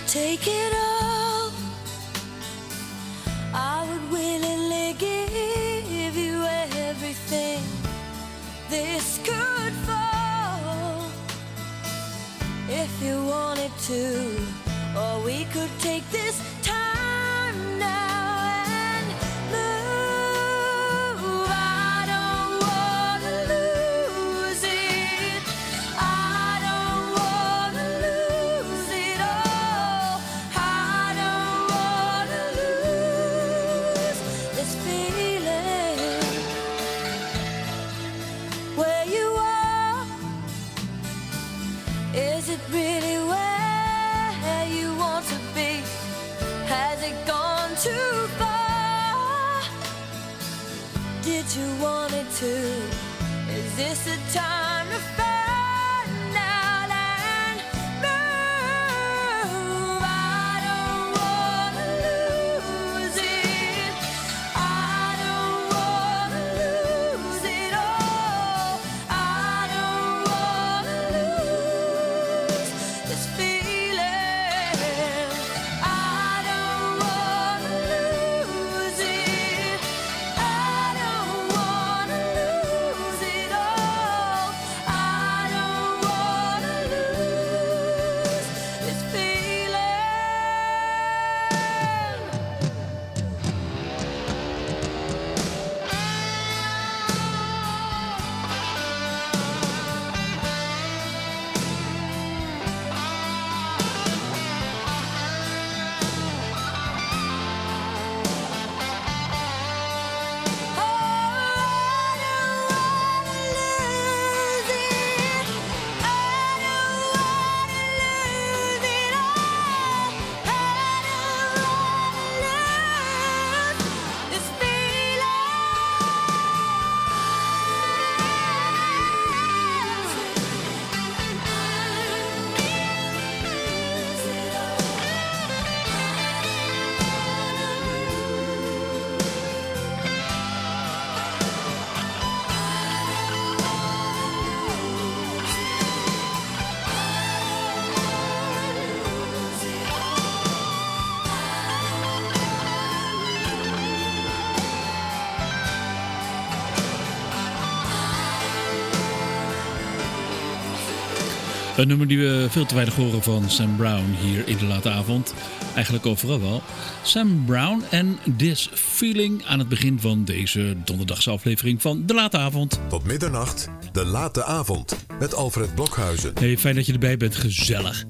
take it all, I would willingly give you everything this could fall, if you wanted to, or we could take this time now and move. I don't wanna lose it, I don't wanna lose it all, I don't wanna lose this feeling. Where you are, is it really where you want to be? Has it gone too far? Did you want it to? Is this the time to find out and move? I don't wanna lose it, I don't wanna lose it all, I don't wanna lose this feeling. I don't wanna lose it, I don't wanna lose it all, I don't wanna lose this feeling. Een nummer die we veel te weinig horen van Sam Brown hier in de late avond. Eigenlijk overal wel. Sam Brown en This Feeling aan het begin van deze donderdagse aflevering van De Late Avond. Tot middernacht, De Late Avond met Alfred Blokhuizen. Hey, fijn dat je erbij bent, gezellig.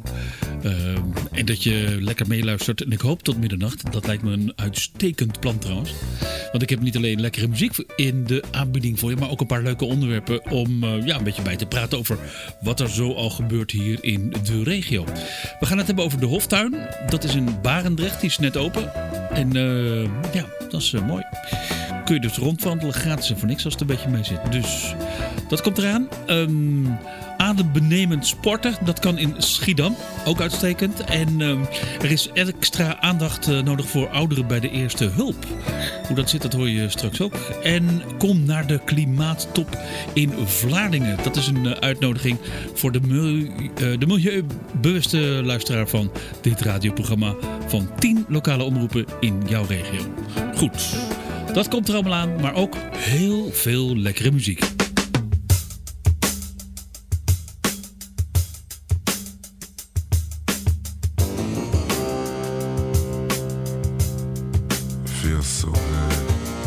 En dat je lekker meeluistert. En ik hoop tot middernacht. Dat lijkt me een uitstekend plan trouwens. Want ik heb niet alleen lekkere muziek in de aanbieding voor je, maar ook een paar leuke onderwerpen om een beetje bij te praten over wat er zo al gebeurt hier in de regio. We gaan het hebben over de Hoftuin. Dat is in Barendrecht, die is net open. En dat is mooi. Kun je dus rondwandelen, gratis en voor niks als het een beetje mee zit. Dus dat komt eraan. Adembenemend sporten, dat kan in Schiedam, ook uitstekend. En er is extra aandacht nodig voor ouderen bij de eerste hulp. Hoe dat zit, dat hoor je straks ook. En kom naar de klimaattop in Vlaardingen. Dat is een uitnodiging voor de milieubewuste luisteraar van dit radioprogramma van 10 lokale omroepen in jouw regio. Goed, dat komt er allemaal aan, maar ook heel veel lekkere muziek. Feels so good.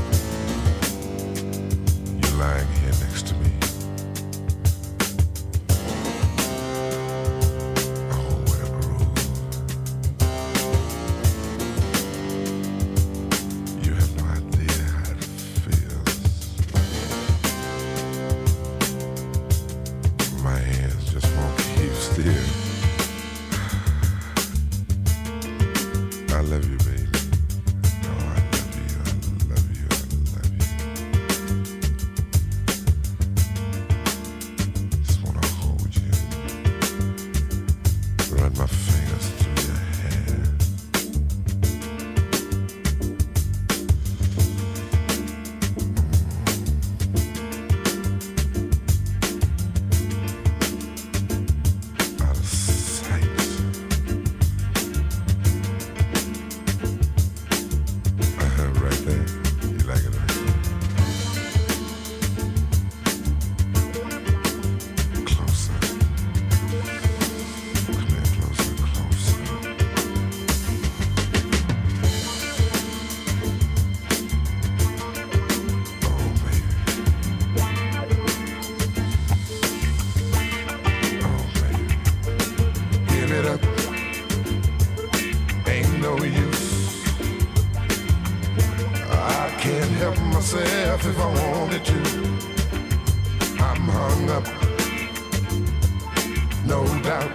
You're lying here next to me. Oh, what a groove. You have no idea how it feels. My hands just won't keep still. I love you, baby. can't help myself if I wanted to. I'm hung up, no doubt.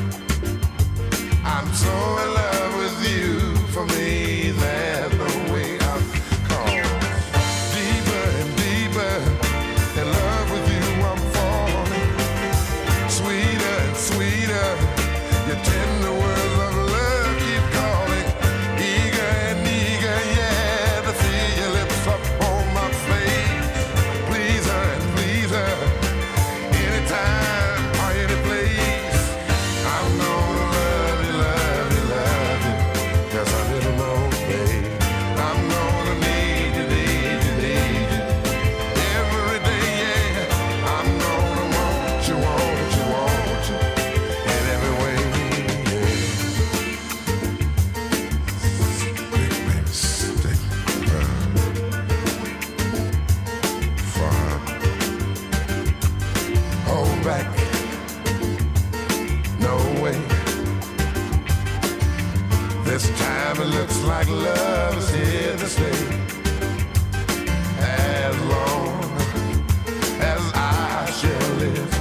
I'm so in love with you. For me, there's no way out. 'Cause deeper and deeper in love with you, I'm falling. Sweeter and sweeter, your tender words of love keep calling. Eager and eager, yeah, to feel your lips up on my face. Pleaser and pleaser, anytime or any place. I'm gonna love you, love you, love you, just a little more, babe. I'm gonna need you, need you, need you, every day, yeah. I'm gonna want you, want you, want you, in every way, yeah. Stick, baby, stick around. Fun. Hold back. No way. This time it looks like love is here to stay. As long as I shall live,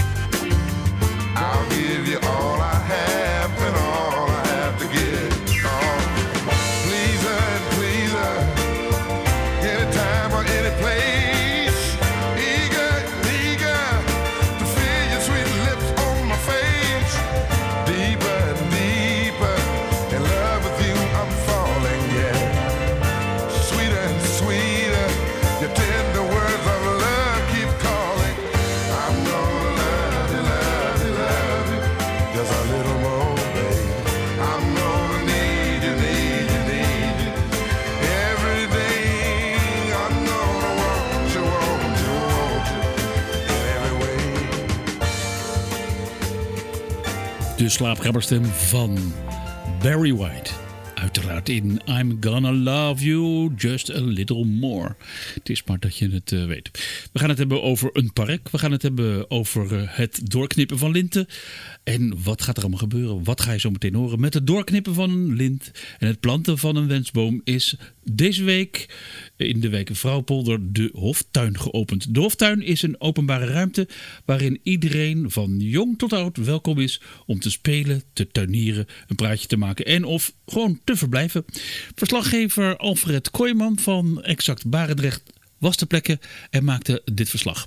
I'll give you all I have and all I have to give. Oh, pleaser and pleaser, anytime or any place. Eager, eager to feel your sweet lips on my face. Deeper and deeper in love with you, I'm falling, yeah. Sweeter and sweeter, your tender words of love keep calling. I'm gonna love you, love you, love you, just a little more, babe. I'm gonna need you, need you, need you, every day. I'm gonna want you, want you, want you, in every way. De slaapgrabberstem van Barry White. Uiteraard in I'm Gonna Love You Just a Little More. Het is maar dat je het weet. We gaan het hebben over een park. We gaan het hebben over het doorknippen van linten. En wat gaat er allemaal gebeuren? Wat ga je zo meteen horen? Met het doorknippen van een lint en het planten van een wensboom is deze week in de wijk Vrouwenpolder de Hoftuin geopend. De Hoftuin is een openbare ruimte waarin iedereen van jong tot oud welkom is om te spelen, te tuinieren, een praatje te maken en of gewoon te verblijven. Verslaggever Alfred Kooijman van Exact Barendrecht was ter plekke en maakte dit verslag.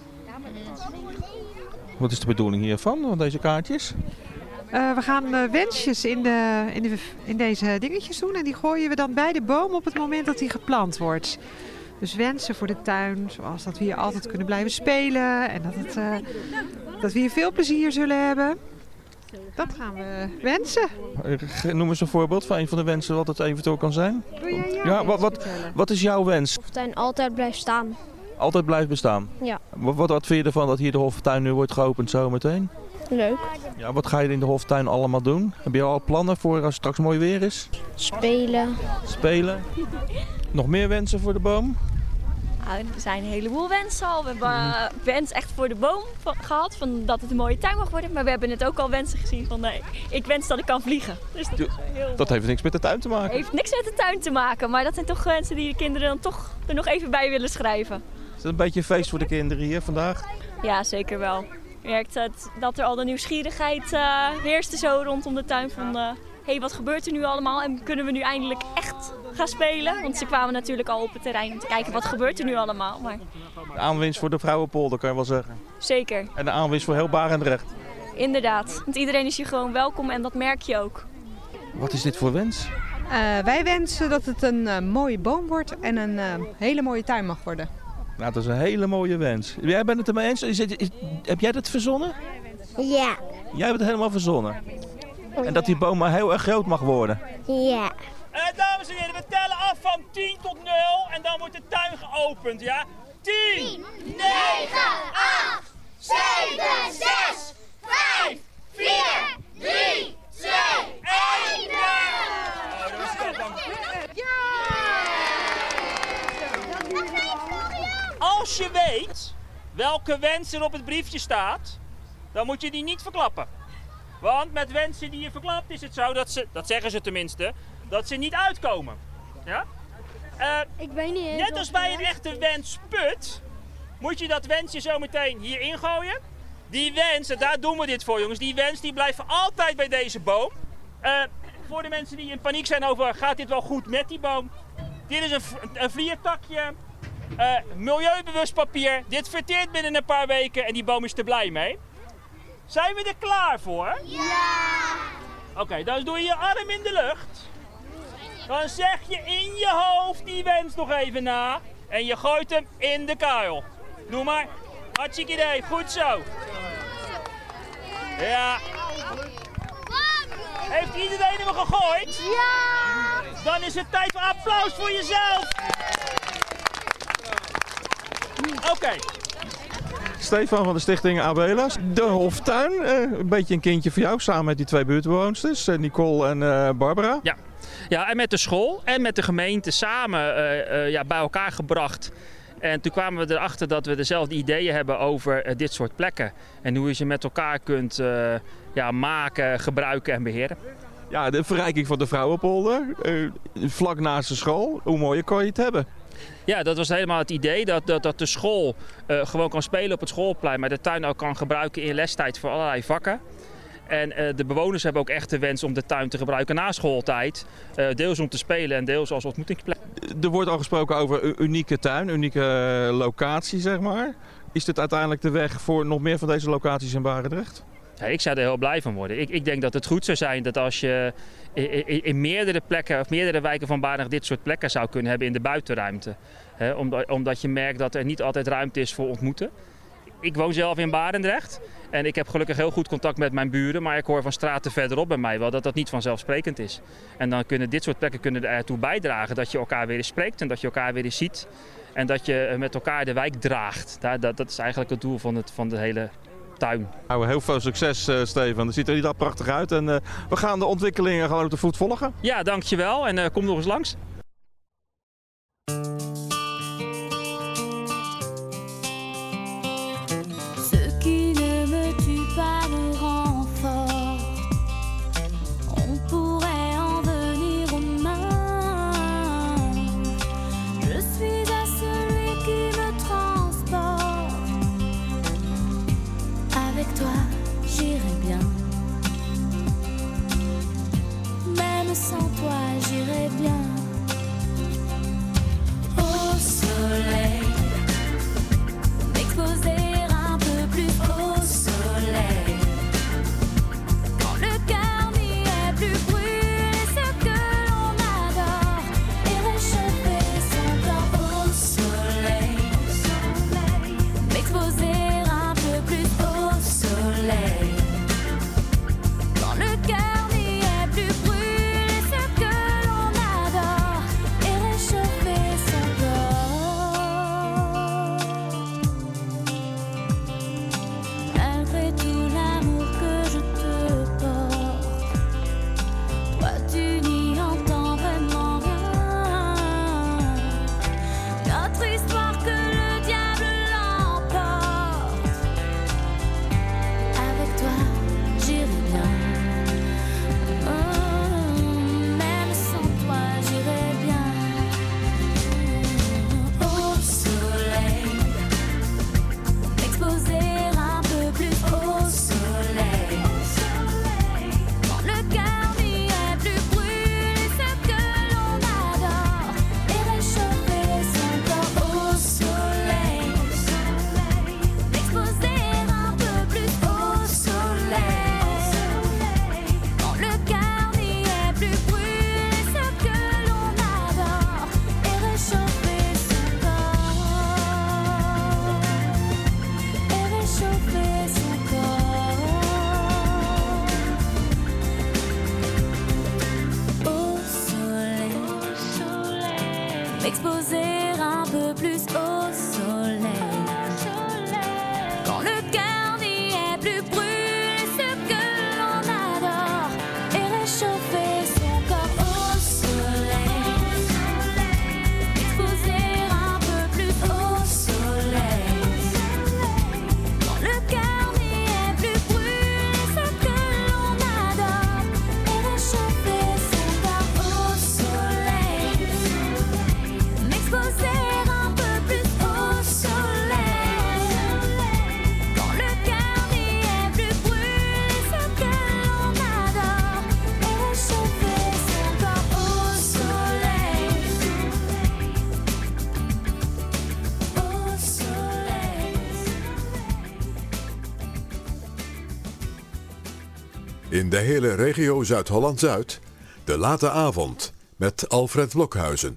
Wat is de bedoeling hiervan, van deze kaartjes? We gaan wensjes in deze dingetjes doen en die gooien we dan bij de boom op het moment dat die geplant wordt. Dus wensen voor de tuin, zoals dat we hier altijd kunnen blijven spelen en dat we hier veel plezier zullen hebben. Dat gaan we wensen. Noem eens een voorbeeld van een van de wensen wat het eventueel kan zijn. Wil jij jouw wens vertellen? Wat is jouw wens? De tuin altijd blijft staan. Altijd blijft bestaan? Ja. Wat vind je ervan dat hier de Hoftuin nu wordt geopend zometeen? Leuk. Ja, wat ga je in de Hoftuin allemaal doen? Heb je al plannen voor als het straks mooi weer is? Spelen. Spelen. Nog meer wensen voor de boom? Nou, er zijn een heleboel wensen al. We hebben wens echt voor de boom gehad, van dat het een mooie tuin mag worden. Maar we hebben net ook al wensen gezien van nee, ik wens dat ik kan vliegen. Dus dat heeft niks met de tuin te maken. heeft niks met de tuin te maken, maar dat zijn toch wensen die de kinderen dan toch er nog even bij willen schrijven. Is het een beetje een feest voor de kinderen hier vandaag? Ja, zeker wel. Je merkt dat er al de nieuwsgierigheid heerste zo rondom de tuin van hey, wat gebeurt er nu allemaal en kunnen we nu eindelijk echt gaan spelen? Want ze kwamen natuurlijk al op het terrein om te kijken wat gebeurt er nu allemaal. Maar... De aanwinst voor de Vrouwenpolder kan je wel zeggen. Zeker. En de aanwinst voor heel Barendrecht. Inderdaad, want iedereen is hier gewoon welkom en dat merk je ook. Wat is dit voor wens? Wij wensen dat het een mooie boom wordt en een hele mooie tuin mag worden. Nou, dat is een hele mooie wens. Jij bent het ermee eens? Heb jij dat verzonnen? Ja. Jij hebt het helemaal verzonnen. En dat die boom maar heel erg groot mag worden. Ja. Dames en heren, we tellen af van 10 tot 0 en dan wordt de tuin geopend, ja? 10, 9, 8, 7, 6, 5, 4, 3, 2, 1. Als je weet welke wens er op het briefje staat, dan moet je die niet verklappen. Want met wensen die je verklapt is het zo dat ze, dat zeggen ze tenminste, dat ze niet uitkomen. Ja? Ik weet niet eens. Net als bij een echte wensput, moet je dat wensje zo meteen hier ingooien. Die wens, en daar doen we dit voor jongens, die wens die blijft blijven altijd bij deze boom. Voor de mensen die in paniek zijn over gaat dit wel goed met die boom. Dit is een vliertakje, milieubewust papier. Dit verteert binnen een paar weken en die boom is er blij mee. Zijn we er klaar voor? Ja! Oké, dan doe je je arm in de lucht. Dan zeg je in je hoofd die wens nog even na. En je gooit hem in de kuil. Doe maar. Hartstikke idee. Goed zo. Ja. Heeft iedereen hem gegooid? Ja! Dan is het tijd voor applaus voor jezelf. Oké. Stefan van de stichting Abelas. De Hoftuin, een beetje een kindje voor jou, samen met die 2 buurtbewoonsters, Nicole en Barbara. Ja. Ja, en met de school en met de gemeente samen bij elkaar gebracht. En toen kwamen we erachter dat we dezelfde ideeën hebben over dit soort plekken. En hoe je ze met elkaar kunt maken, gebruiken en beheren. Ja, de verrijking van de Vrouwenpolder, vlak naast de school. Hoe mooi kon je het hebben? Ja, dat was helemaal het idee dat de school gewoon kan spelen op het schoolplein, maar de tuin ook kan gebruiken in lestijd voor allerlei vakken. En de bewoners hebben ook echt de wens om de tuin te gebruiken na schooltijd. Deels om te spelen en deels als ontmoetingsplek. Er wordt al gesproken over een unieke tuin, unieke locatie, zeg maar. Is dit uiteindelijk de weg voor nog meer van deze locaties in Barendrecht? Ja, ik zou er heel blij van worden. Ik denk dat het goed zou zijn dat als je in meerdere plekken of meerdere wijken van Barendrecht dit soort plekken zou kunnen hebben in de buitenruimte. Omdat je merkt dat er niet altijd ruimte is voor ontmoeten. Ik woon zelf in Barendrecht en ik heb gelukkig heel goed contact met mijn buren, maar ik hoor van straten verderop bij mij wel dat dat niet vanzelfsprekend is. En dan kunnen dit soort plekken ertoe bijdragen dat je elkaar weer eens spreekt en dat je elkaar weer eens ziet en dat je met elkaar de wijk draagt. Dat is eigenlijk het doel van de hele tuin. Nou, heel veel succes, Stefan. Het ziet er inderdaad prachtig uit en we gaan de ontwikkelingen gewoon op de voet volgen. Ja, dankjewel en kom nog eens langs. Sans toi, j'irai bien au soleil, m'exposer un peu plus au soleil. Quand le cœur n'y est plus, brûler ce que l'on adore et réchauffer son corps au soleil, m'exposer un peu plus au soleil. Quand le cœur n'y est plus, brûler ce que l'on adore et réchauffer son corps. Malgré tout l'amour que je te porte, toi tu n'y entends vraiment rien. Notre histoire que le diable l'emporte. Avec toi j'irai bien. Même sans toi j'irai bien. Au soleil, m'exposer un peu plus au soleil. Quand le cœur n'y est plus, brûler ce que l'on adore et réchauffer son corps au soleil. M'exposer un peu plus au soleil. Quand le cœur n'y est plus, brûler ce que l'on adore et réchauffer son corps. Et réchauffer son corps. Au soleil, m'exposer un peu plus au soleil. Quand le cœur n'y est plus, brûler ce que l'on adore et réchauffer son corps au soleil. M'exposer un peu plus au soleil. Quand le cœur n'y est plus, brûler ce que l'on adore et réchauffer son corps au soleil. In de hele regio Zuid-Holland-Zuid, de late avond met Alfred Blokhuizen.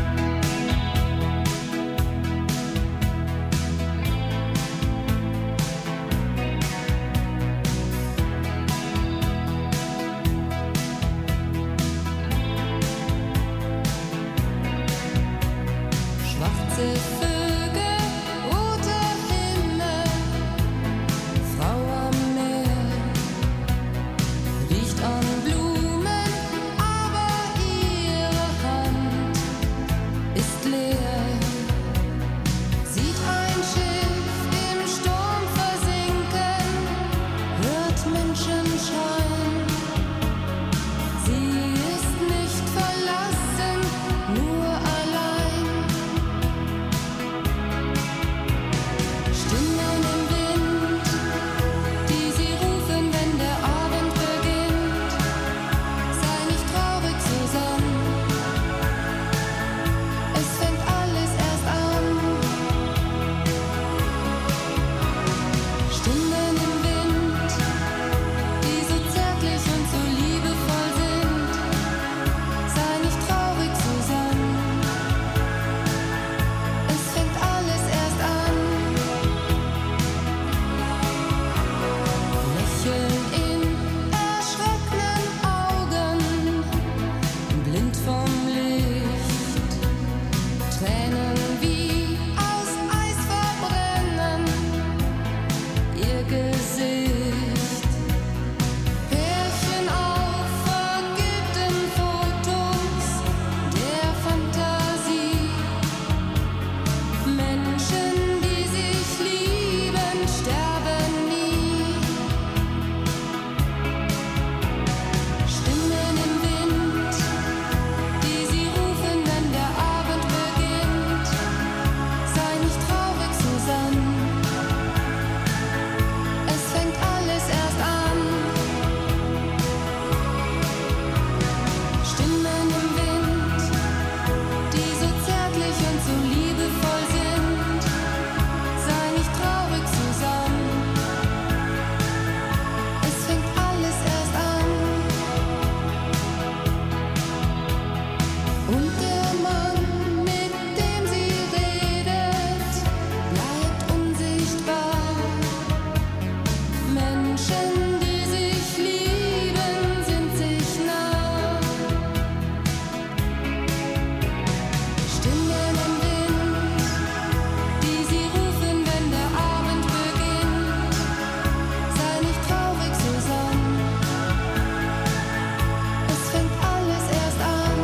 Schwarze Vögel, roter Himmel, Frau am Meer, riecht an Blumen, aber ihre Hand ist leer. Sieht ein Schiff im Sturm versinken, hört Menschen schreien. Sie ist nicht verlassen, nur allein. Stimmen im Wind, die sie rufen, wenn der Abend beginnt. Sei nicht traurig, Susanne, es fängt alles erst an. Stimmen im Wind, die so zärtlich und so liebevoll sind. Sei nicht traurig, Susanne, es fängt alles erst an. Lächeln in erschrockenen Augen, blind vom Licht. Tränen wie aus Eis verbrennen ihr Gesicht. Pärchen auf vergilbten Fotos der Fantasie. Menschen, die sich lieben, sterben nie. Stimmen im Wind, die sie rufen, wenn der Abend beginnt. Sei nicht traurig, Susanne, es fängt alles erst an. Stimmen im Wind, die so zärtlich und so liebevoll sind. Sei nicht traurig, Susanne, es fängt alles erst an. Und der Mann, mit dem sie redet, bleibt unsichtbar. Menschen, die sich lieben, sind sich nah. Stimmen im Wind, die sie rufen, wenn der Abend beginnt. Sei nicht traurig, Susanne, es fängt alles erst an.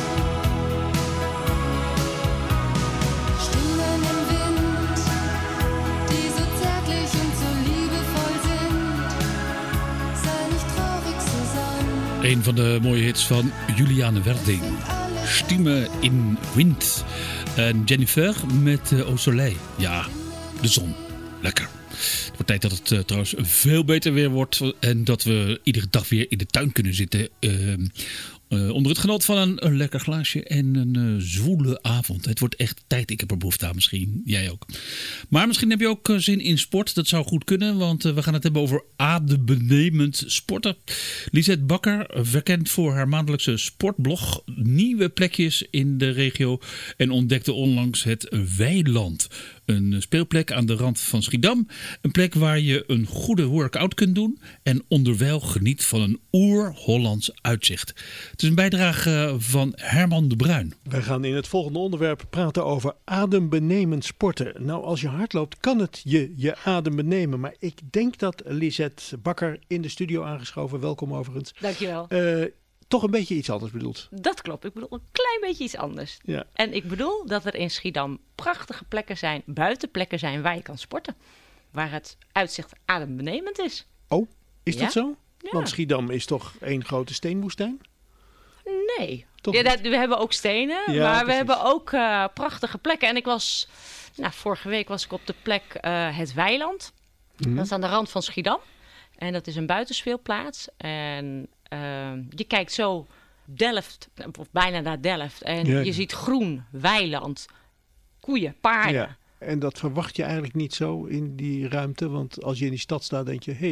Stimmen im Wind, die so zärtlich und so liebevoll sind. Sei nicht traurig, Susanne. Een van de mooie hits van Juliane Werding. Stimme in Wind. En Jennifer met Au Soleil. Ja, de zon. Lekker. Het wordt tijd dat het trouwens veel beter weer wordt. En dat we iedere dag weer in de tuin kunnen zitten. Onder het genot van een lekker glaasje en een zwoele avond. Het wordt echt tijd. Ik heb er behoefte aan, misschien. Jij ook. Maar misschien heb je ook zin in sport. Dat zou goed kunnen, want we gaan het hebben over adembenemend sporten. Lisette Bakker, bekend voor haar maandelijkse sportblog. Nieuwe plekjes in de regio. En ontdekte onlangs het Weiland. Een speelplek aan de rand van Schiedam. Een plek waar je een goede workout kunt doen. En onderwijl geniet van een oer-Hollands uitzicht. Het is een bijdrage van Herman de Bruin. Wij gaan in het volgende onderwerp praten over adembenemend sporten. Nou, als je hardloopt kan het je adem benemen. Maar ik denk dat Lisette Bakker in de studio aangeschoven. Welkom overigens. Dankjewel. Toch een beetje iets anders bedoeld. Dat klopt. Ik bedoel een klein beetje iets anders. Ja. En ik bedoel dat er in Schiedam prachtige plekken zijn, buitenplekken zijn waar je kan sporten. Waar het uitzicht adembenemend is. Oh, is dat zo? Ja. Want Schiedam is toch één grote steenwoestijn? Nee. Toch Ja, we hebben ook stenen, Ja, maar we precies. hebben ook prachtige plekken. En ik was, vorige week was ik op de plek Het Weiland. Dat is aan de rand van Schiedam. En dat is een buitenspeelplaats. En je kijkt zo Delft, of bijna naar Delft. En Ja. je ziet groen, weiland, koeien, paarden. Ja. En dat verwacht je eigenlijk niet zo in die ruimte. Want als je in die stad staat, denk je, hé,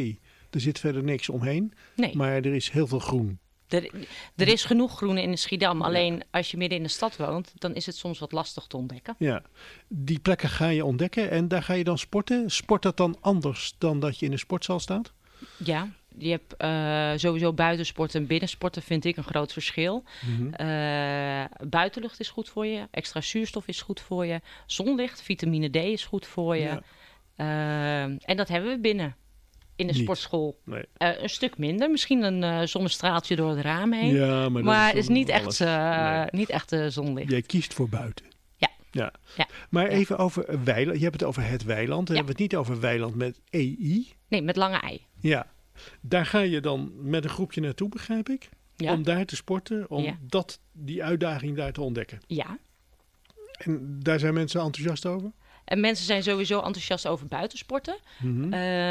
Er zit verder niks omheen. Nee. Maar er is heel veel groen. Er is genoeg groen in Schiedam. Alleen als je midden in de stad woont, dan is het soms wat lastig te ontdekken. Ja, die plekken ga je ontdekken en daar ga je dan sporten. Sport dat dan anders dan dat je in een sportzaal staat? Ja, je hebt sowieso buitensporten en binnensporten vind ik een groot verschil. Mhm. Buitenlucht is goed voor je. Extra zuurstof is goed voor je. Zonlicht, vitamine D is goed voor je. Ja. En dat hebben we binnen. In de Niet. sportschool. Nee. Een stuk minder. Misschien een zonnestraaltje door het raam heen. Ja, maar het is niet echt, nee. niet echt zonlicht. Jij kiest voor buiten. Ja. Maar even over weiland. Je hebt het over het weiland. We hebben het niet over weiland met EI. Nee, met lange ei. Ja. Daar ga je dan met een groepje naartoe, begrijp ik. Ja. Om daar te sporten. Om die uitdaging daar te ontdekken. Ja. En daar zijn mensen enthousiast over? En mensen zijn sowieso enthousiast over buitensporten. Mhm.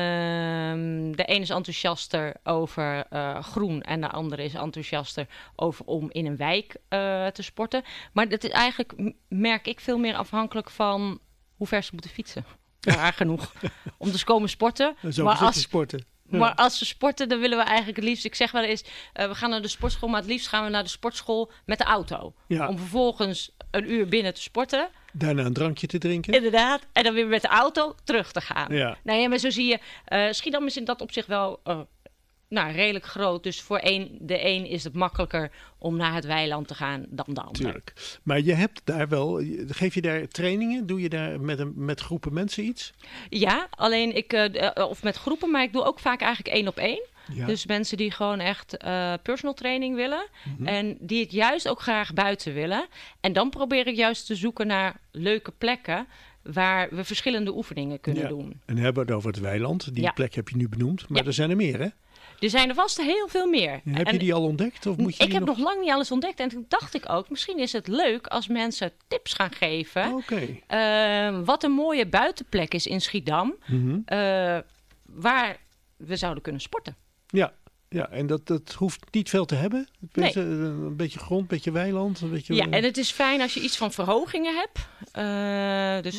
De ene is enthousiaster over groen en de andere is enthousiaster over om in een wijk te sporten. Maar dat is eigenlijk, merk ik, veel meer afhankelijk van hoe ver ze moeten fietsen. Raar genoeg. Om dus komen sporten. Sporten. Ja. Maar als ze sporten, dan willen we eigenlijk het liefst... Ik zeg wel eens, we gaan naar de sportschool... maar het liefst gaan we naar de sportschool met de auto. Ja. Om vervolgens een uur binnen te sporten. Daarna een drankje te drinken. Inderdaad. En dan weer met de auto terug te gaan. Ja. Nou ja, maar zo zie je... Schiedam is in dat opzicht wel redelijk groot. Dus voor de een is het makkelijker om naar het weiland te gaan dan de ander. Tuurlijk. Maar je hebt daar wel... Geef je daar trainingen? Doe je daar met groepen mensen iets? Ja, alleen of met groepen, maar ik doe ook vaak eigenlijk 1-op-1. Ja. Dus mensen die gewoon echt personal training willen. Mhm. En die het juist ook graag buiten willen. En dan probeer ik juist te zoeken naar leuke plekken waar we verschillende oefeningen kunnen doen. En hebben we het over het weiland. Die plek heb je nu benoemd. Maar er zijn er meer, hè? Er zijn er vast heel veel meer. Heb je die al ontdekt? Of moet je ik heb nog lang niet alles ontdekt. En toen dacht ik ook, misschien is het leuk als mensen tips gaan geven. Wat een mooie buitenplek is in Schiedam. Mhm. Waar we zouden kunnen sporten. Ja, en dat hoeft niet veel te hebben. Een beetje grond, een beetje weiland. Een beetje, ja, en het is fijn als je iets van verhogingen hebt. Dus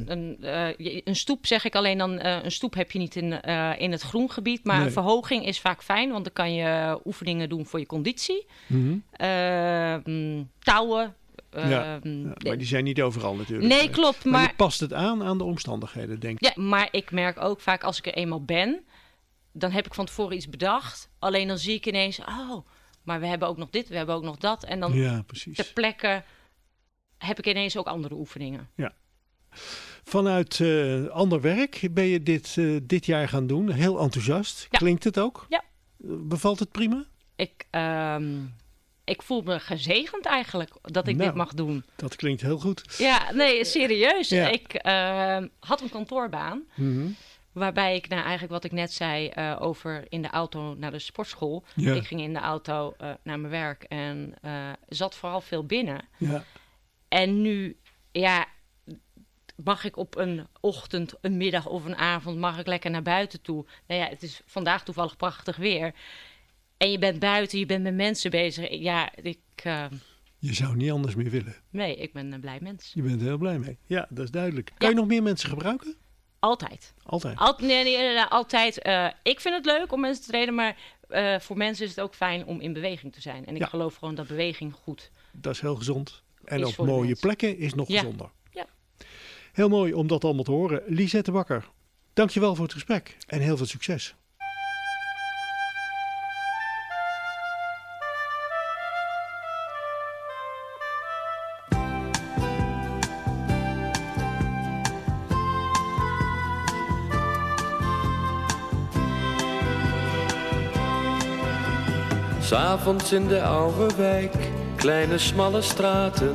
een stoep zeg ik alleen dan. Een stoep heb je niet in het groengebied. Maar een verhoging is vaak fijn. Want dan kan je oefeningen doen voor je conditie. Mhm. Touwen. Maar die zijn niet overal natuurlijk. Nee, klopt. Maar je past het aan de omstandigheden, denk ik. Ja, maar ik merk ook vaak als ik er eenmaal ben... dan heb ik van tevoren iets bedacht. Alleen dan zie ik ineens... maar we hebben ook nog dit, we hebben ook nog dat. En dan ter plekke heb ik ineens ook andere oefeningen. Ja. Vanuit ander werk ben je dit jaar gaan doen. Heel enthousiast. Ja. Klinkt het ook? Ja. Bevalt het prima? Ik voel me gezegend eigenlijk dat ik dit mag doen. Dat klinkt heel goed. Ja, nee, serieus. Ja. Ik had een kantoorbaan. Mm-hmm. Waarbij ik eigenlijk wat ik net zei over in de auto naar de sportschool. Ja. Ik ging in de auto naar mijn werk en zat vooral veel binnen. Ja. En nu, mag ik op een ochtend, een middag of een avond... mag ik lekker naar buiten toe. Nou ja, het is vandaag toevallig prachtig weer... En je bent buiten, je bent met mensen bezig. Ja, Je zou niet anders meer willen. Nee, ik ben een blij mens. Je bent er heel blij mee. Ja, dat is duidelijk. Kan je nog meer mensen gebruiken? Altijd. Altijd? Altijd. Ik vind het leuk om mensen te trainen, maar voor mensen is het ook fijn om in beweging te zijn. En ik geloof gewoon dat beweging goed Dat is heel gezond. En op mooie plekken is nog gezonder. Ja. Heel mooi om dat allemaal te horen. Lisette Bakker, dankjewel voor het gesprek en heel veel succes. S'avonds in de oude wijk, kleine smalle straten,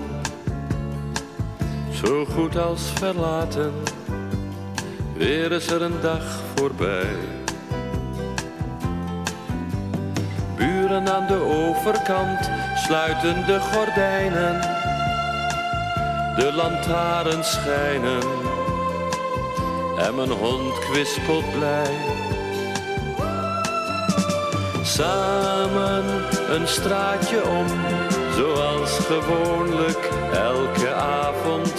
zo goed als verlaten, weer is er een dag voorbij. Buren aan de overkant sluiten de gordijnen, de lantaarns schijnen en mijn hond kwispelt blij. Samen een straatje om, zoals gewoonlijk elke avond.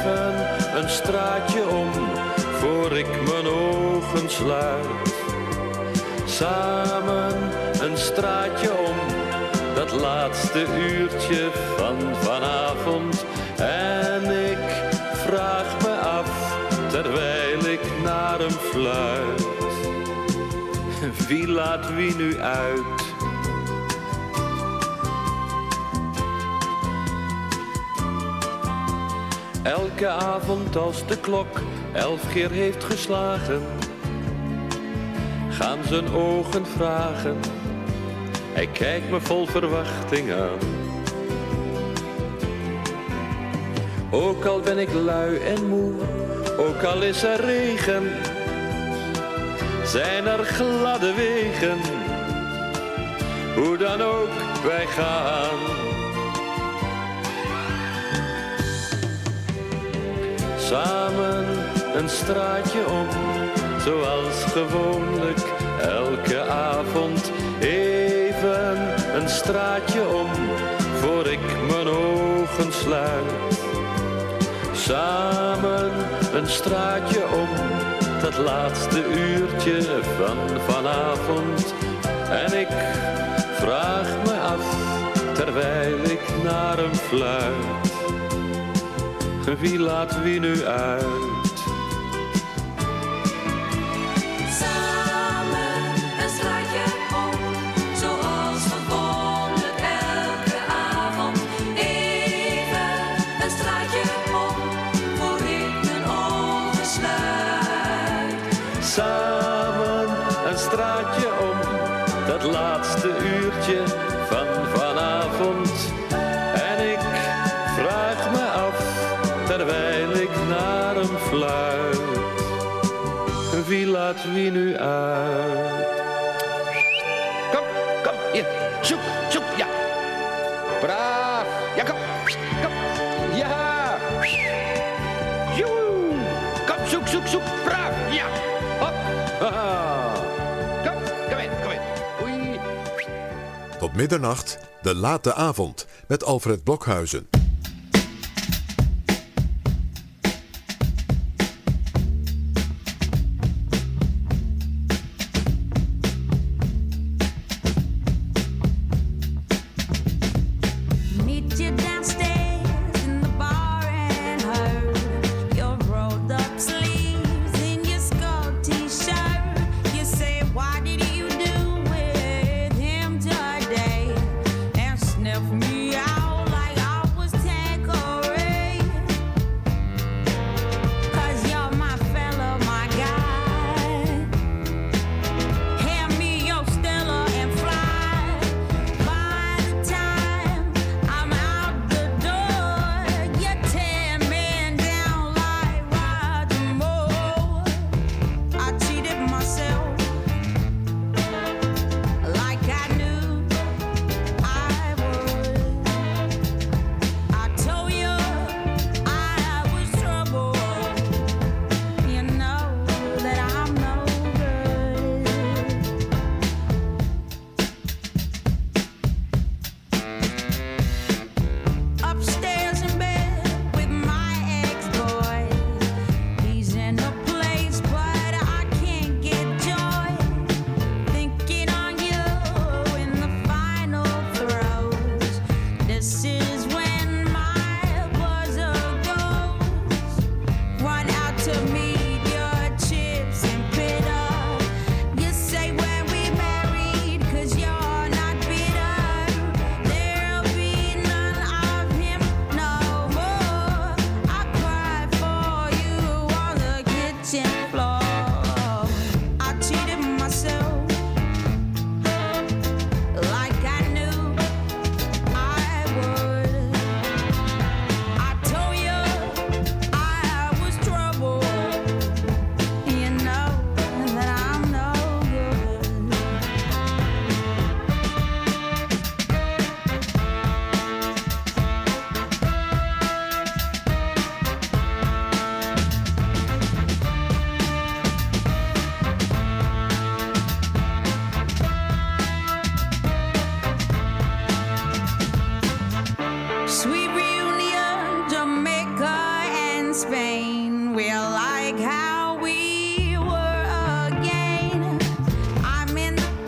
Even een straatje om, voor ik mijn ogen sluit. Samen een straatje om, dat laatste uurtje van vanavond. En ik vraag me af, terwijl ik naar hem fluit. Wie laat wie nu uit? Elke avond als de klok 11 keer heeft geslagen, gaan zijn ogen vragen. Hij kijkt me vol verwachting aan. Ook al ben ik lui en moe, ook al is er regen, zijn er gladde wegen. Hoe dan ook, wij gaan. Samen een straatje om, zoals gewoonlijk elke avond. Even een straatje om, voor ik mijn ogen sluit. Samen een straatje om, dat laatste uurtje van vanavond. En ik vraag me af, terwijl ik naar hem fluit. Wie laat wie nu uit? Samen een straatje om, zoals gewoonlijk elke avond. Even een straatje om, voor ik mijn ogen sluit. Samen een straatje om, dat laatste uurtje van vanavond. En ik vraag me af, terwijl ik naar hem fluit. Wie laat wie nu uit? Kom, hier. Zoek, ja. Braaf. Ja, kom. Ja. Joe. Kom, zoek. Braaf, ja. Hop. Haha. Kom in. Oei. Tot middernacht, de late avond met Alfred Blokhuizen. Me out like I was 10. we're like how we were again. I'm in the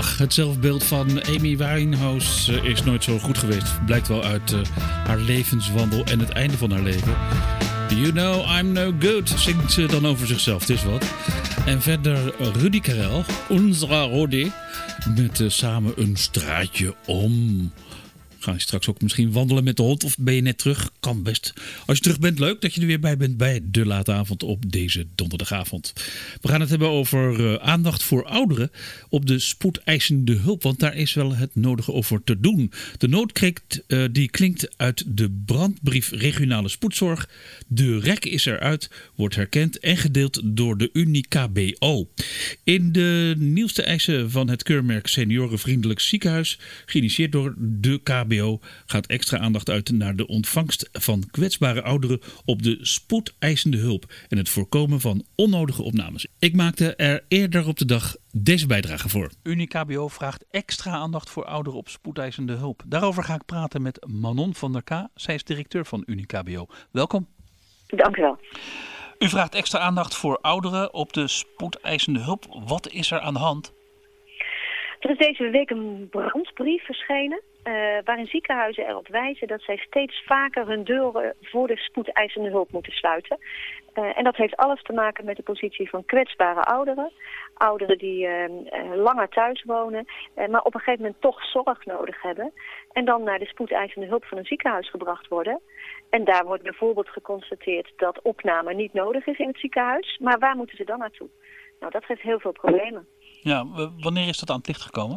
Ach, het zelfbeeld van Amy Winehouse is nooit zo goed geweest. Blijkt wel uit haar levenswandel en het einde van haar leven. You know I'm no good, zingt ze dan over zichzelf. Het is wat. En verder Rudy Karel, Onze Rodi, met samen een straatje om. Ga je straks ook misschien wandelen met de hond of ben je net terug? Kan best. Als je terug bent, leuk dat je er weer bij bent bij De Late Avond op deze donderdagavond. We gaan het hebben over aandacht voor ouderen op de spoedeisende hulp. Want daar is wel het nodige over te doen. De noodkreet die klinkt uit de brandbrief regionale spoedzorg. De rek is eruit, wordt herkend en gedeeld door de Unie-KBO. In de nieuwste eisen van het keurmerk Seniorenvriendelijk Ziekenhuis, geïnitieerd door de KBO, gaat extra aandacht uit naar de ontvangst van kwetsbare ouderen op de spoedeisende hulp en het voorkomen van onnodige opnames. Ik maakte er eerder op de dag deze bijdrage voor. Unie-KBO vraagt extra aandacht voor ouderen op spoedeisende hulp. Daarover ga ik praten met Manon van der K. Zij is directeur van Unie-KBO. Welkom. Dank u wel. U vraagt extra aandacht voor ouderen op de spoedeisende hulp. Wat is er aan de hand? Er is deze week een brandbrief verschenen waarin ziekenhuizen erop wijzen dat zij steeds vaker hun deuren voor de spoedeisende hulp moeten sluiten. En dat heeft alles te maken met de positie van kwetsbare ouderen. Ouderen die langer thuis wonen, maar op een gegeven moment toch zorg nodig hebben. En dan naar de spoedeisende hulp van een ziekenhuis gebracht worden. En daar wordt bijvoorbeeld geconstateerd dat opname niet nodig is in het ziekenhuis. Maar waar moeten ze dan naartoe? Nou, dat geeft heel veel problemen. Ja, wanneer is dat aan het licht gekomen?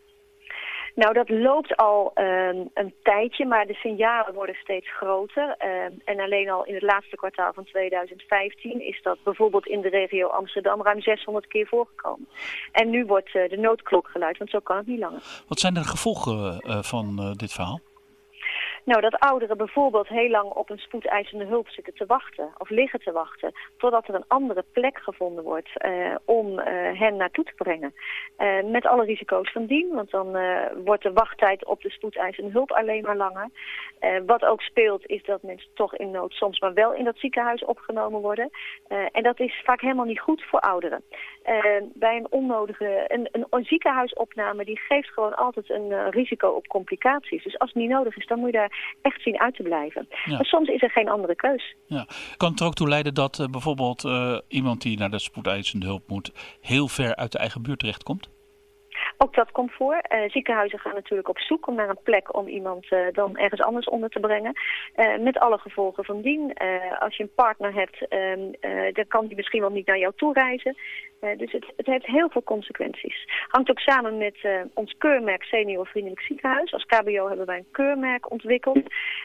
Nou, dat loopt al een tijdje, maar de signalen worden steeds groter. En alleen al in het laatste kwartaal van 2015 is dat bijvoorbeeld in de regio Amsterdam ruim 600 keer voorgekomen. En nu wordt de noodklok geluid, want zo kan het niet langer. Wat zijn de gevolgen van dit verhaal? Nou, dat ouderen bijvoorbeeld heel lang op een spoedeisende hulp zitten te wachten of liggen te wachten, totdat er een andere plek gevonden wordt om hen naartoe te brengen. Met alle risico's van dien, want dan wordt de wachttijd op de spoedeisende hulp alleen maar langer. Wat ook speelt is dat mensen toch in nood soms maar wel in dat ziekenhuis opgenomen worden. En dat is vaak helemaal niet goed voor ouderen. Bij een onnodige, een ziekenhuisopname die geeft gewoon altijd een risico op complicaties. Dus als het niet nodig is, dan moet je daar echt zien uit te blijven. Ja. Maar soms is er geen andere keus. Ja. Kan het er ook toe leiden dat bijvoorbeeld iemand die naar de spoedeisende hulp moet heel ver uit de eigen buurt terechtkomt? Ook dat komt voor. Ziekenhuizen gaan natuurlijk op zoek om naar een plek om iemand dan ergens anders onder te brengen. Met alle gevolgen van dien. Als je een partner hebt, dan kan die misschien wel niet naar jou toe reizen. Dus het heeft heel veel consequenties. Hangt ook samen met ons keurmerk Seniorvriendelijk Ziekenhuis. Als KBO hebben wij een keurmerk ontwikkeld.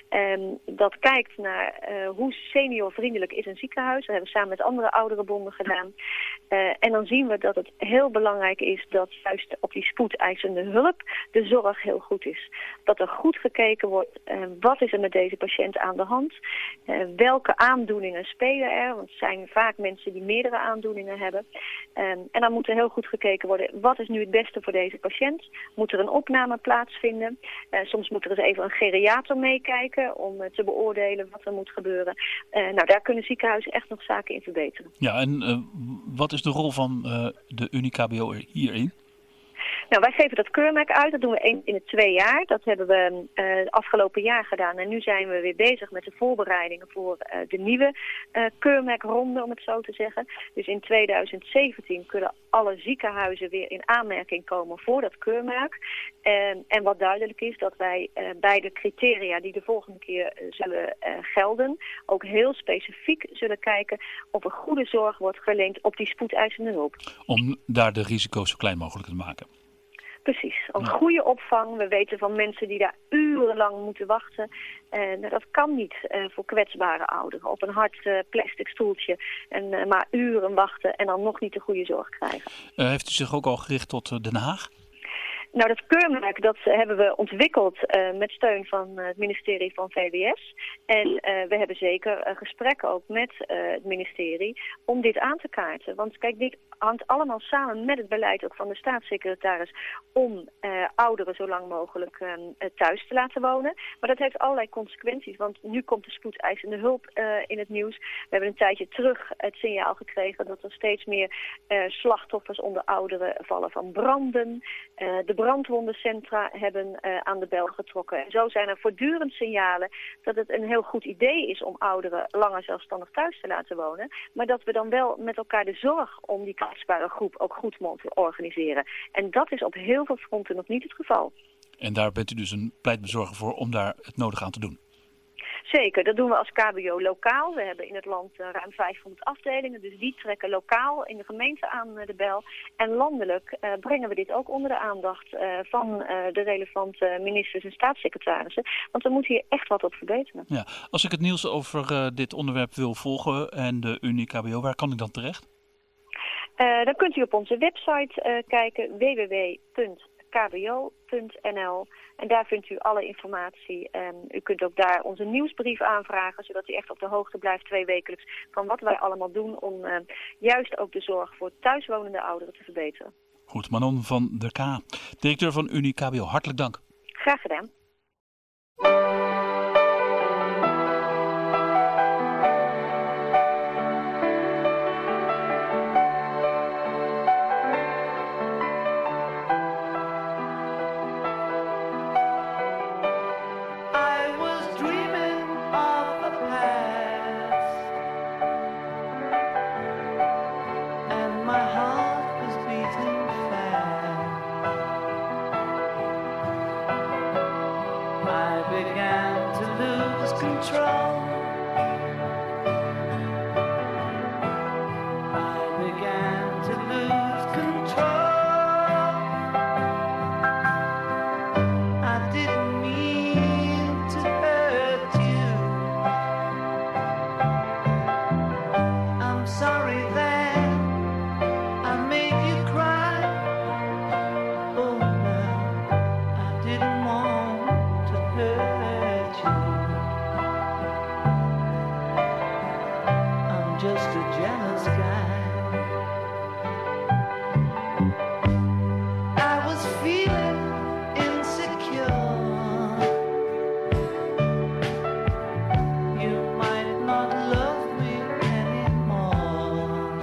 Dat kijkt naar hoe seniorvriendelijk is een ziekenhuis. Dat hebben we samen met andere ouderenbonden gedaan. En dan zien we dat het heel belangrijk is dat juist op die spoedeisende hulp de zorg heel goed is. Dat er goed gekeken wordt, wat is er met deze patiënt aan de hand? Welke aandoeningen spelen er? Want het zijn vaak mensen die meerdere aandoeningen hebben. En dan moet er heel goed gekeken worden, wat is nu het beste voor deze patiënt? Moet er een opname plaatsvinden? Soms moet er eens even een geriater meekijken om te beoordelen wat er moet gebeuren. Nou, daar kunnen ziekenhuizen echt nog zaken in verbeteren. Ja, en wat is de rol van de Unie-KBO hierin? Nou, wij geven dat keurmerk uit. Dat doen we 1 in de 2 jaar. Dat hebben we het afgelopen jaar gedaan. En nu zijn we weer bezig met de voorbereidingen voor de nieuwe keurmerkronde, om het zo te zeggen. Dus in 2017 kunnen alle ziekenhuizen weer in aanmerking komen voor dat keurmerk. En wat duidelijk is, dat wij bij de criteria die de volgende keer zullen gelden, ook heel specifiek zullen kijken of er goede zorg wordt verleend op die spoedeisende hulp. Om daar de risico's zo klein mogelijk te maken. Precies, een goede opvang. We weten van mensen die daar urenlang moeten wachten. Dat kan niet voor kwetsbare ouderen. Op een hard plastic stoeltje en maar uren wachten en dan nog niet de goede zorg krijgen. Heeft u zich ook al gericht tot Den Haag? Nou, dat keurmerk dat hebben we ontwikkeld met steun van het ministerie van VWS. En we hebben zeker gesprekken ook met het ministerie om dit aan te kaarten. Want kijk, dit hangt allemaal samen met het beleid ook van de staatssecretaris om ouderen zo lang mogelijk thuis te laten wonen. Maar dat heeft allerlei consequenties, want nu komt de spoedeisende hulp in het nieuws. We hebben een tijdje terug het signaal gekregen dat er steeds meer slachtoffers onder ouderen vallen van branden. De brandwondencentra hebben aan de bel getrokken. En zo zijn er voortdurend signalen dat het een heel goed idee is om ouderen langer zelfstandig thuis te laten wonen. Maar dat we dan wel met elkaar de zorg om die kwetsbare groep ook goed moeten organiseren. En dat is op heel veel fronten nog niet het geval. En daar bent u dus een pleitbezorger voor om daar het nodige aan te doen? Zeker, dat doen we als KBO lokaal. We hebben in het land ruim 500 afdelingen, dus die trekken lokaal in de gemeente aan de bel. En landelijk brengen we dit ook onder de aandacht van de relevante ministers en staatssecretarissen. Want we moeten hier echt wat op verbeteren. Ja, als ik het nieuws over dit onderwerp wil volgen en de Unie-KBO, waar kan ik dan terecht? Dan kunt u op onze website kijken, www.kbo.nl. En daar vindt u alle informatie. U kunt ook daar onze nieuwsbrief aanvragen, zodat u echt op de hoogte blijft 2 wekelijks van wat wij allemaal doen om juist ook de zorg voor thuiswonende ouderen te verbeteren. Goed, Manon van der K, directeur van Unie-KBO. Hartelijk dank. Graag gedaan. You might not love me anymore.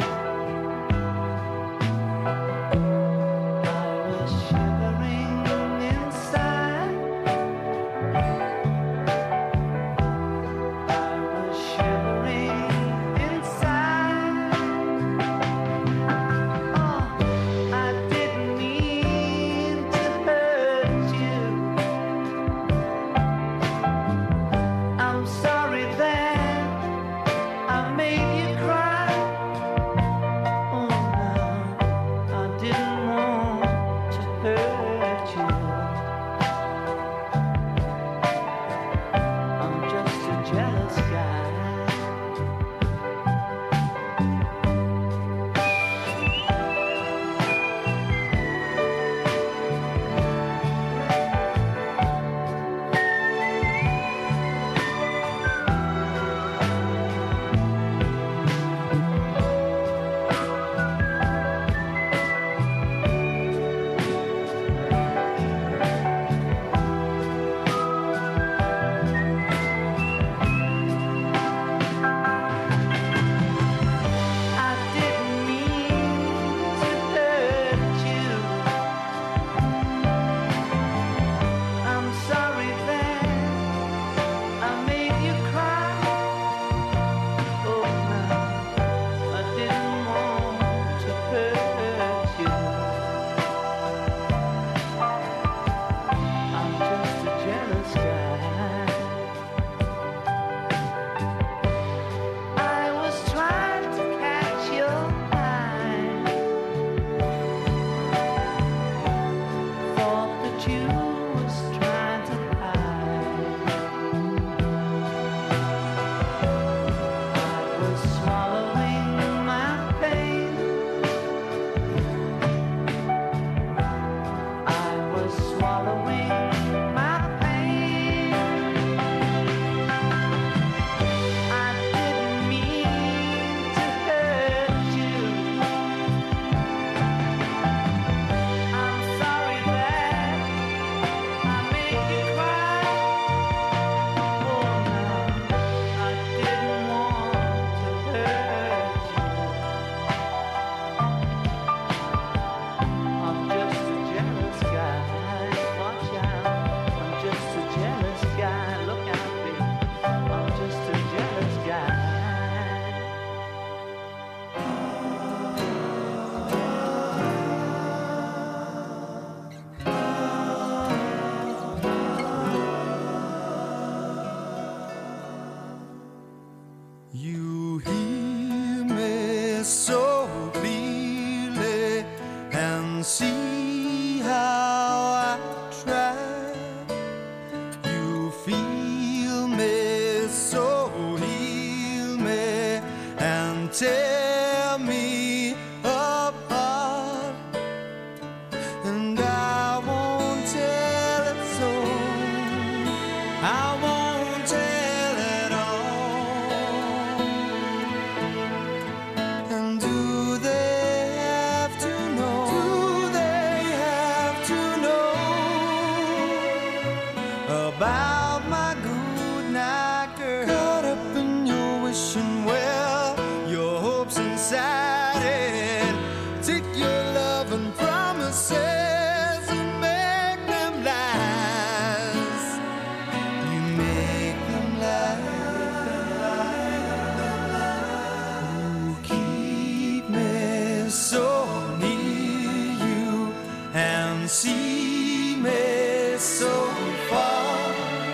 so near you and see me so far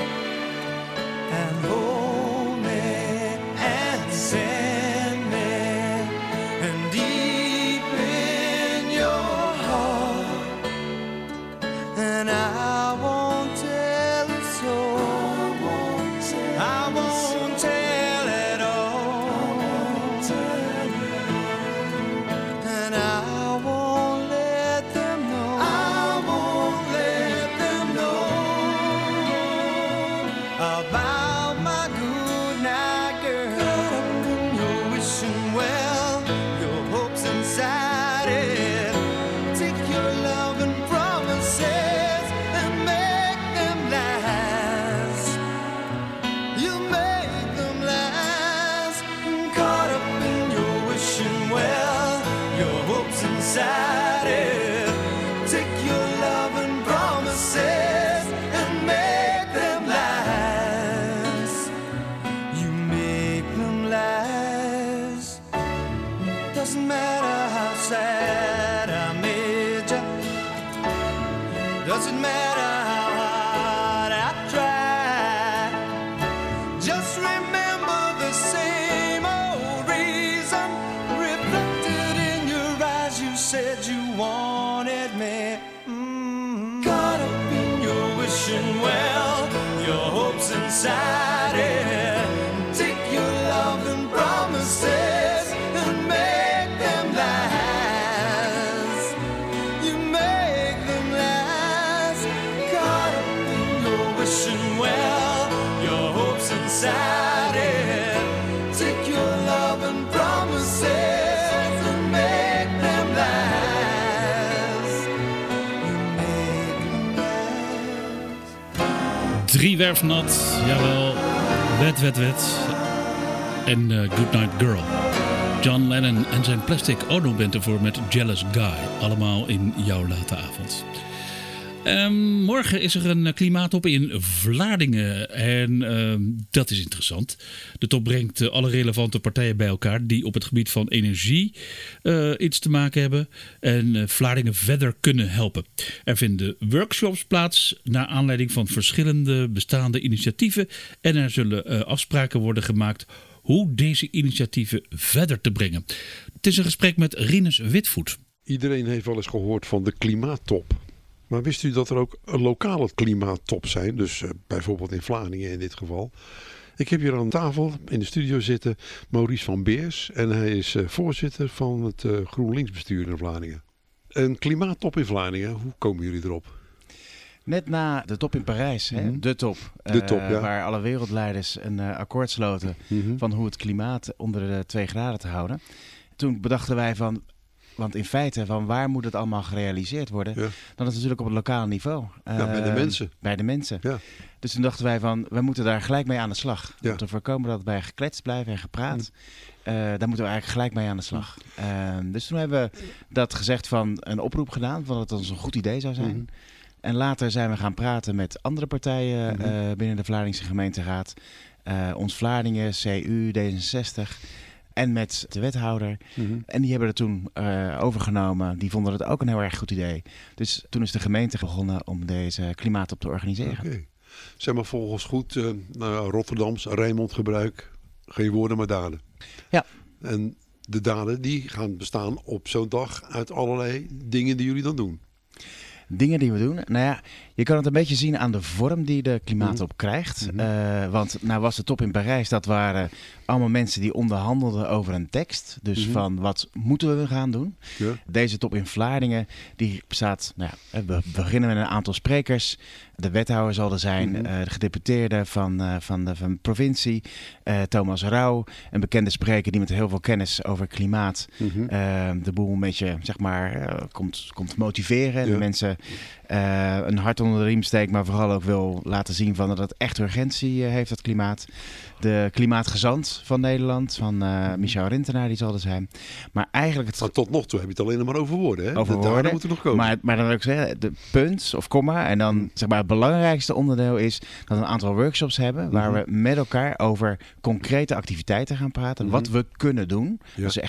and hold me and send me and deep in your heart, and I won't tell it so, I won't tell it all, and I won't let them know, I won't let them know about my good night girl. You're wishing well, your hopes inside it. Take your love and promises and make them last. You make them last. Caught up in your wishing well, your hopes inside it. Take your love and promises and make them last. You make them last. Doesn't matter how sad I made you. Doesn't matter how hard I tried. Just remember the same old reason reflected in your eyes. You said you wanted me. Caught up in your wishing well, your hopes inside it. Take your love and promises and make them last. You make them last. Caught up in your wishing well, your hopes inside it. Take your love and promises and make them last. You make them last. Driewerfnat, jawel. Wet, wet, wet. En Goodnight Girl. John Lennon en zijn Plastic Ono Band ervoor met Jealous Guy. Allemaal in jouw late avond. Morgen is er een klimaattop in Vlaardingen. En dat is interessant. De top brengt alle relevante partijen bij elkaar die op het gebied van energie iets te maken hebben. En Vlaardingen verder kunnen helpen. Er vinden workshops plaats naar aanleiding van verschillende bestaande initiatieven. En er zullen afspraken worden gemaakt hoe deze initiatieven verder te brengen. Het is een gesprek met Rinus Witvoet. Iedereen heeft wel eens gehoord van de klimaattop. Maar wist u dat er ook lokale klimaattop zijn? Dus bijvoorbeeld in Vlaardingen in dit geval. Ik heb hier aan tafel in de studio zitten Maurice van Beers. En hij is voorzitter van het GroenLinks bestuur in Vlaardingen. Een klimaattop in Vlaardingen, hoe komen jullie erop? Net na de top in Parijs, hè? De top, ja. Waar alle wereldleiders een akkoord sloten van hoe het klimaat onder de 2 graden te houden. Toen bedachten wij van, want in feite, van waar moet het allemaal gerealiseerd worden? Ja. Dan is het natuurlijk op het lokale niveau. Bij de mensen. Bij de mensen. Ja. Dus toen dachten wij van, we moeten daar gelijk mee aan de slag. Om te voorkomen dat wij gekletst blijven en gepraat. Daar moeten we eigenlijk gelijk mee aan de slag. Dus toen hebben we dat gezegd van een oproep gedaan, van dat het ons een goed idee zou zijn. En later zijn we gaan praten met andere partijen binnen de Vlaardingse gemeenteraad. Ons Vlaardingen, CU, D66 en met de wethouder. En die hebben het toen overgenomen. Die vonden het ook een heel erg goed idee. Dus toen is de gemeente begonnen om deze klimaattop te organiseren. Okay. Zeg maar volgens goed Rotterdams Rijnmond gebruik. Geen woorden maar daden. Ja. En de daden die gaan bestaan op zo'n dag uit allerlei dingen die jullie dan doen. Dingen die we doen. Nou ja, je kan het een beetje zien aan de vorm die de klimaattop krijgt. Want nou was de top in Parijs, dat waren allemaal mensen die onderhandelden over een tekst. Dus van wat moeten we gaan doen. Ja. Deze top in Vlaardingen, die bestaat, nou ja, we beginnen met een aantal sprekers. De wethouder zal er zijn, de gedeputeerde van de provincie, Thomas Rauw, een bekende spreker die met heel veel kennis over klimaat de boel een beetje, zeg maar, komt motiveren. Ja. De mensen een hart onder de riem steekt, maar vooral ook wil laten zien van dat het echt urgentie heeft, het klimaat. De klimaatgezant van Nederland, van Michel Rintenaar, die zal er zijn. Maar eigenlijk maar tot nog toe heb je het alleen maar over woorden, hè? Over woorden moeten nog komen. Maar dan wil ik zeggen, de punt of komma. En dan zeg maar het belangrijkste onderdeel is dat we een aantal workshops hebben waar we met elkaar over concrete activiteiten gaan praten. Wat we kunnen doen. Ja. Dus echt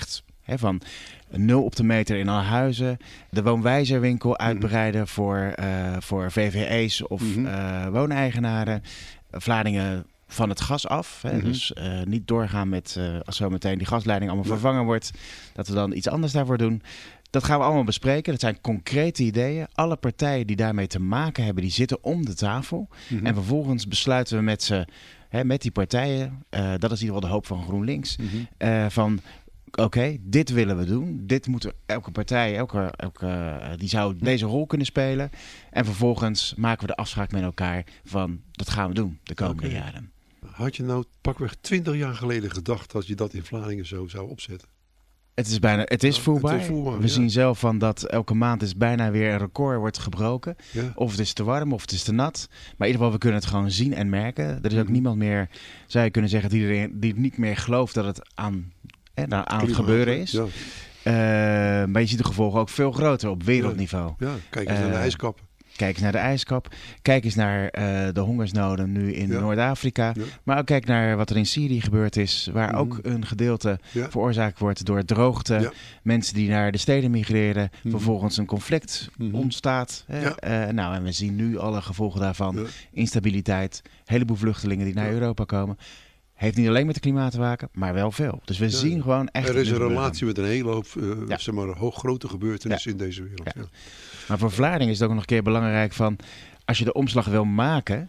Van 0 op de meter in alle huizen. De woonwijzerwinkel uitbreiden voor VVE's of wooneigenaren. Vlaardingen van het gas af. Dus niet doorgaan met als zometeen die gasleiding allemaal vervangen wordt. Dat we dan iets anders daarvoor doen. Dat gaan we allemaal bespreken. Dat zijn concrete ideeën. Alle partijen die daarmee te maken hebben, die zitten om de tafel. En vervolgens besluiten we met ze, met die partijen, dat is in ieder geval de hoop van GroenLinks, van oké, dit willen we doen. Dit moet elke partij, die zou deze rol kunnen spelen. En vervolgens maken we de afspraak met elkaar van, dat gaan we doen de komende jaren. Had je nou pakweg 20 jaar geleden gedacht dat je dat in Vlaardingen zo zou opzetten? Het is voelbaar. We zien zelf van dat elke maand is bijna weer een record wordt gebroken. Ja. Of het is te warm of het is te nat. Maar in ieder geval, we kunnen het gewoon zien en merken. Er is ook niemand meer, zou je kunnen zeggen, die niet meer gelooft dat het aan het gebeuren is. Ja. Maar je ziet de gevolgen ook veel groter op wereldniveau. Ja, kijk eens naar de ijskappen. Kijk eens naar de ijskap. Kijk eens naar de hongersnoden nu in Noord-Afrika. Ja. Maar ook kijk naar wat er in Syrië gebeurd is. Waar ook een gedeelte veroorzaakt wordt door droogte. Ja. Mensen die naar de steden migreren. Vervolgens een conflict ontstaat. En we zien nu alle gevolgen daarvan. Ja. Instabiliteit. Een heleboel vluchtelingen die naar Europa komen. Heeft niet alleen met het klimaat te maken, maar wel veel. Dus we zien gewoon echt... Er is een relatie met een hele hoop grote gebeurtenissen in deze wereld. Ja. Ja. Maar voor Vlaardingen is het ook nog een keer belangrijk van, als je de omslag wil maken,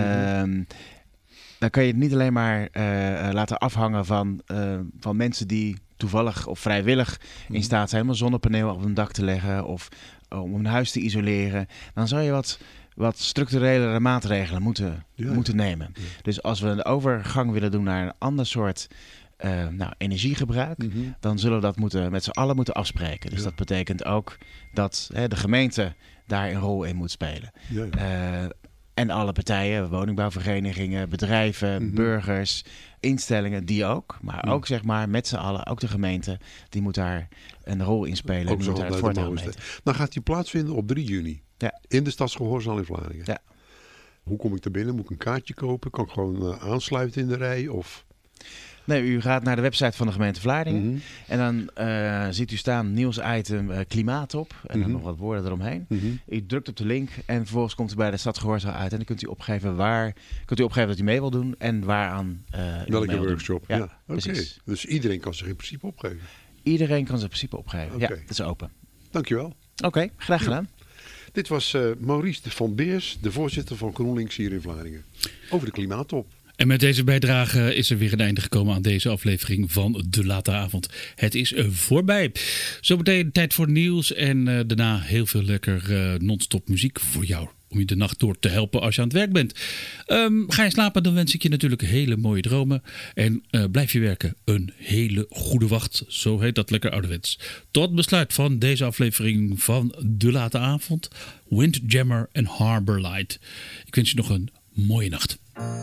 dan kan je het niet alleen maar laten afhangen van mensen die toevallig of vrijwillig in staat zijn om een zonnepaneel op een dak te leggen of om een huis te isoleren. Dan zou je wat structurelere maatregelen moeten nemen. Ja. Dus als we een overgang willen doen naar een ander soort energiegebruik, dan zullen we dat met z'n allen moeten afspreken. Dus dat betekent ook dat de gemeente daar een rol in moet spelen. Ja. En alle partijen, woningbouwverenigingen, bedrijven, burgers, instellingen, die ook. Maar ook zeg maar met z'n allen, ook de gemeente, die moet daar een rol in spelen. Ook zo het voortouw meten. Dan gaat die plaatsvinden op 3 juni. Ja. In de Stadsgehoorzaal in Vlaardingen. Ja. Hoe kom ik er binnen? Moet ik een kaartje kopen? Kan ik gewoon aansluiten in de rij? Of... Nee, u gaat naar de website van de gemeente Vlaardingen. En dan ziet u staan nieuwsitem klimaattop. En dan nog wat woorden eromheen. U drukt op de link en vervolgens komt u bij de Stadsgehoorzaal uit. En dan kunt u opgeven dat u mee wil doen en waaraan welke workshop. Ja, ja. Oké. Dus iedereen kan zich in principe opgeven? Iedereen kan zich in principe opgeven. Ja, dat is open. Dankjewel. Oké, graag gedaan. Dit was Maurice de Van Beers, de voorzitter van GroenLinks hier in Vlaardingen. Over de klimaattop. En met deze bijdrage is er weer een einde gekomen aan deze aflevering van De Late Avond. Het is voorbij. Zometeen tijd voor nieuws en daarna heel veel lekker non-stop muziek voor jou. Om je de nacht door te helpen als je aan het werk bent. Ga je slapen, dan wens ik je natuurlijk hele mooie dromen. En blijf je werken, een hele goede wacht. Zo heet dat lekker ouderwets. Tot besluit van deze aflevering van De Late Avond. Windjammer en Harbor Light. Ik wens je nog een mooie nacht.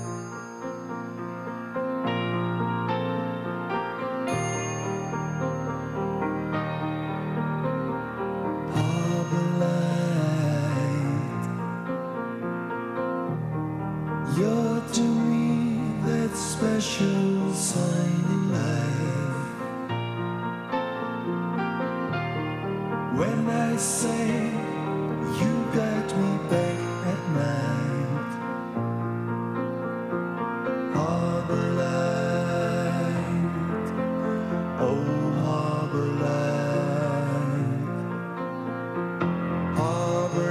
You're to me that special sign in life. When I say you got me back at night. Harbor light, oh harbor light, harbor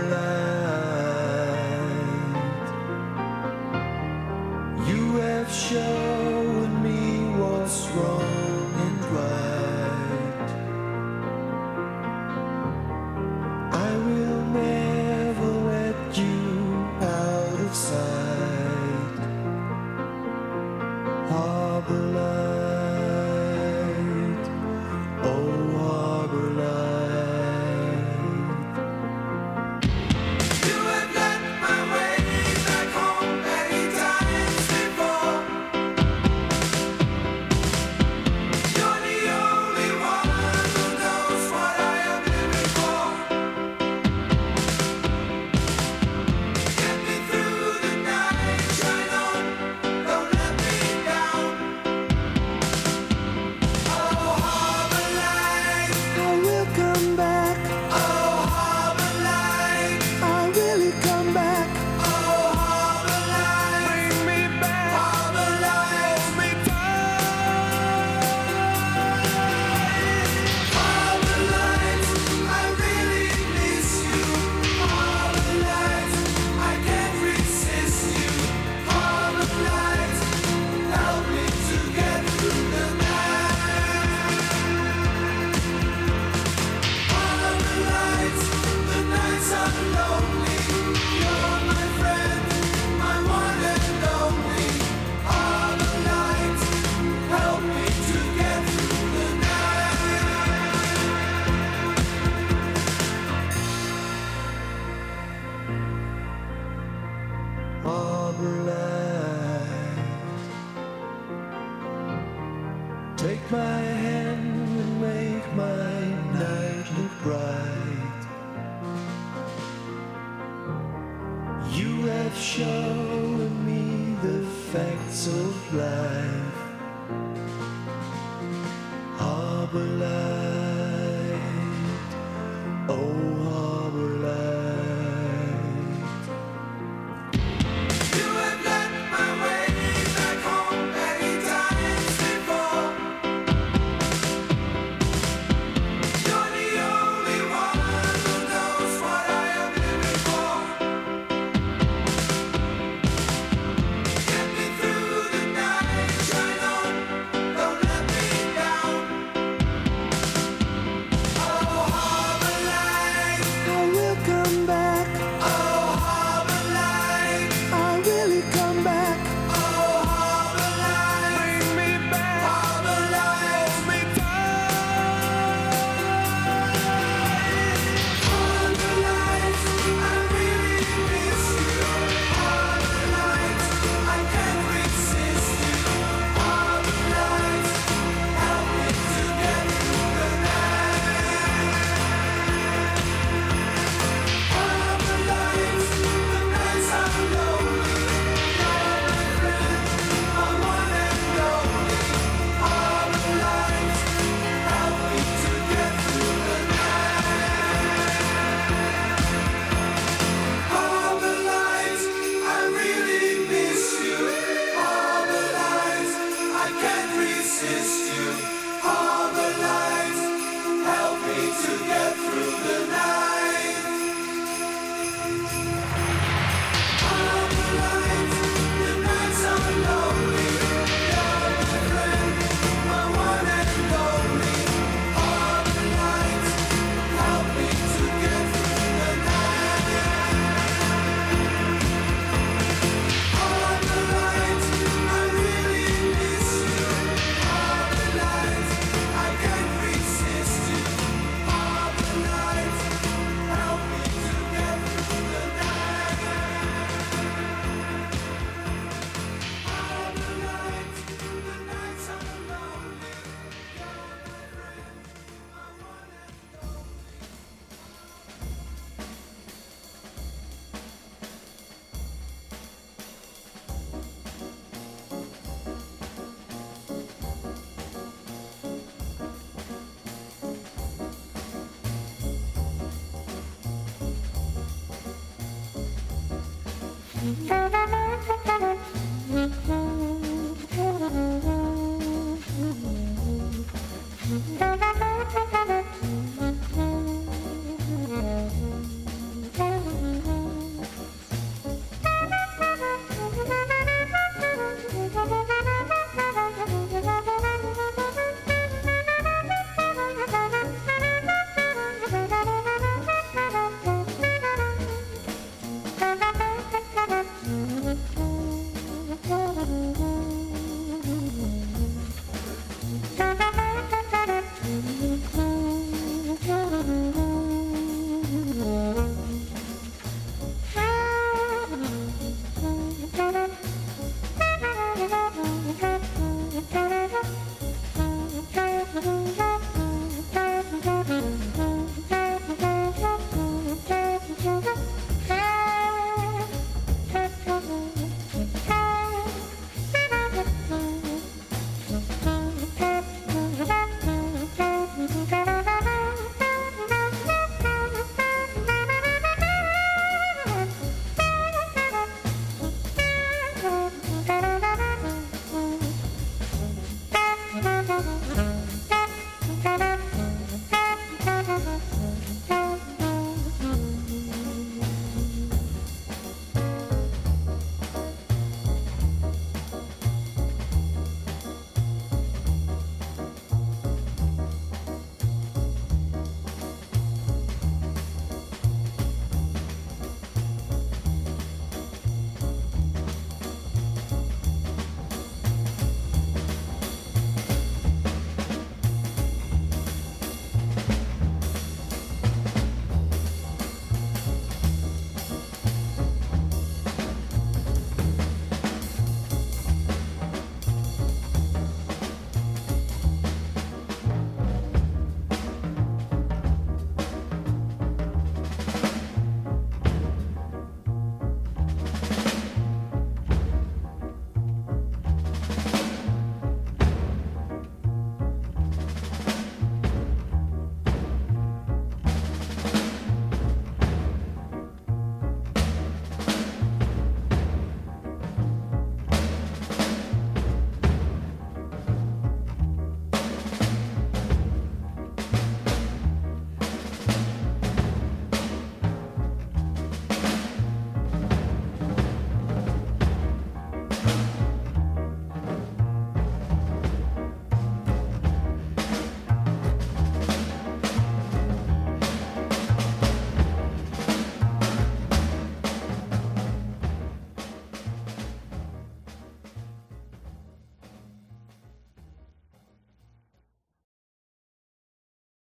light. You have shown me what's wrong and right. I will never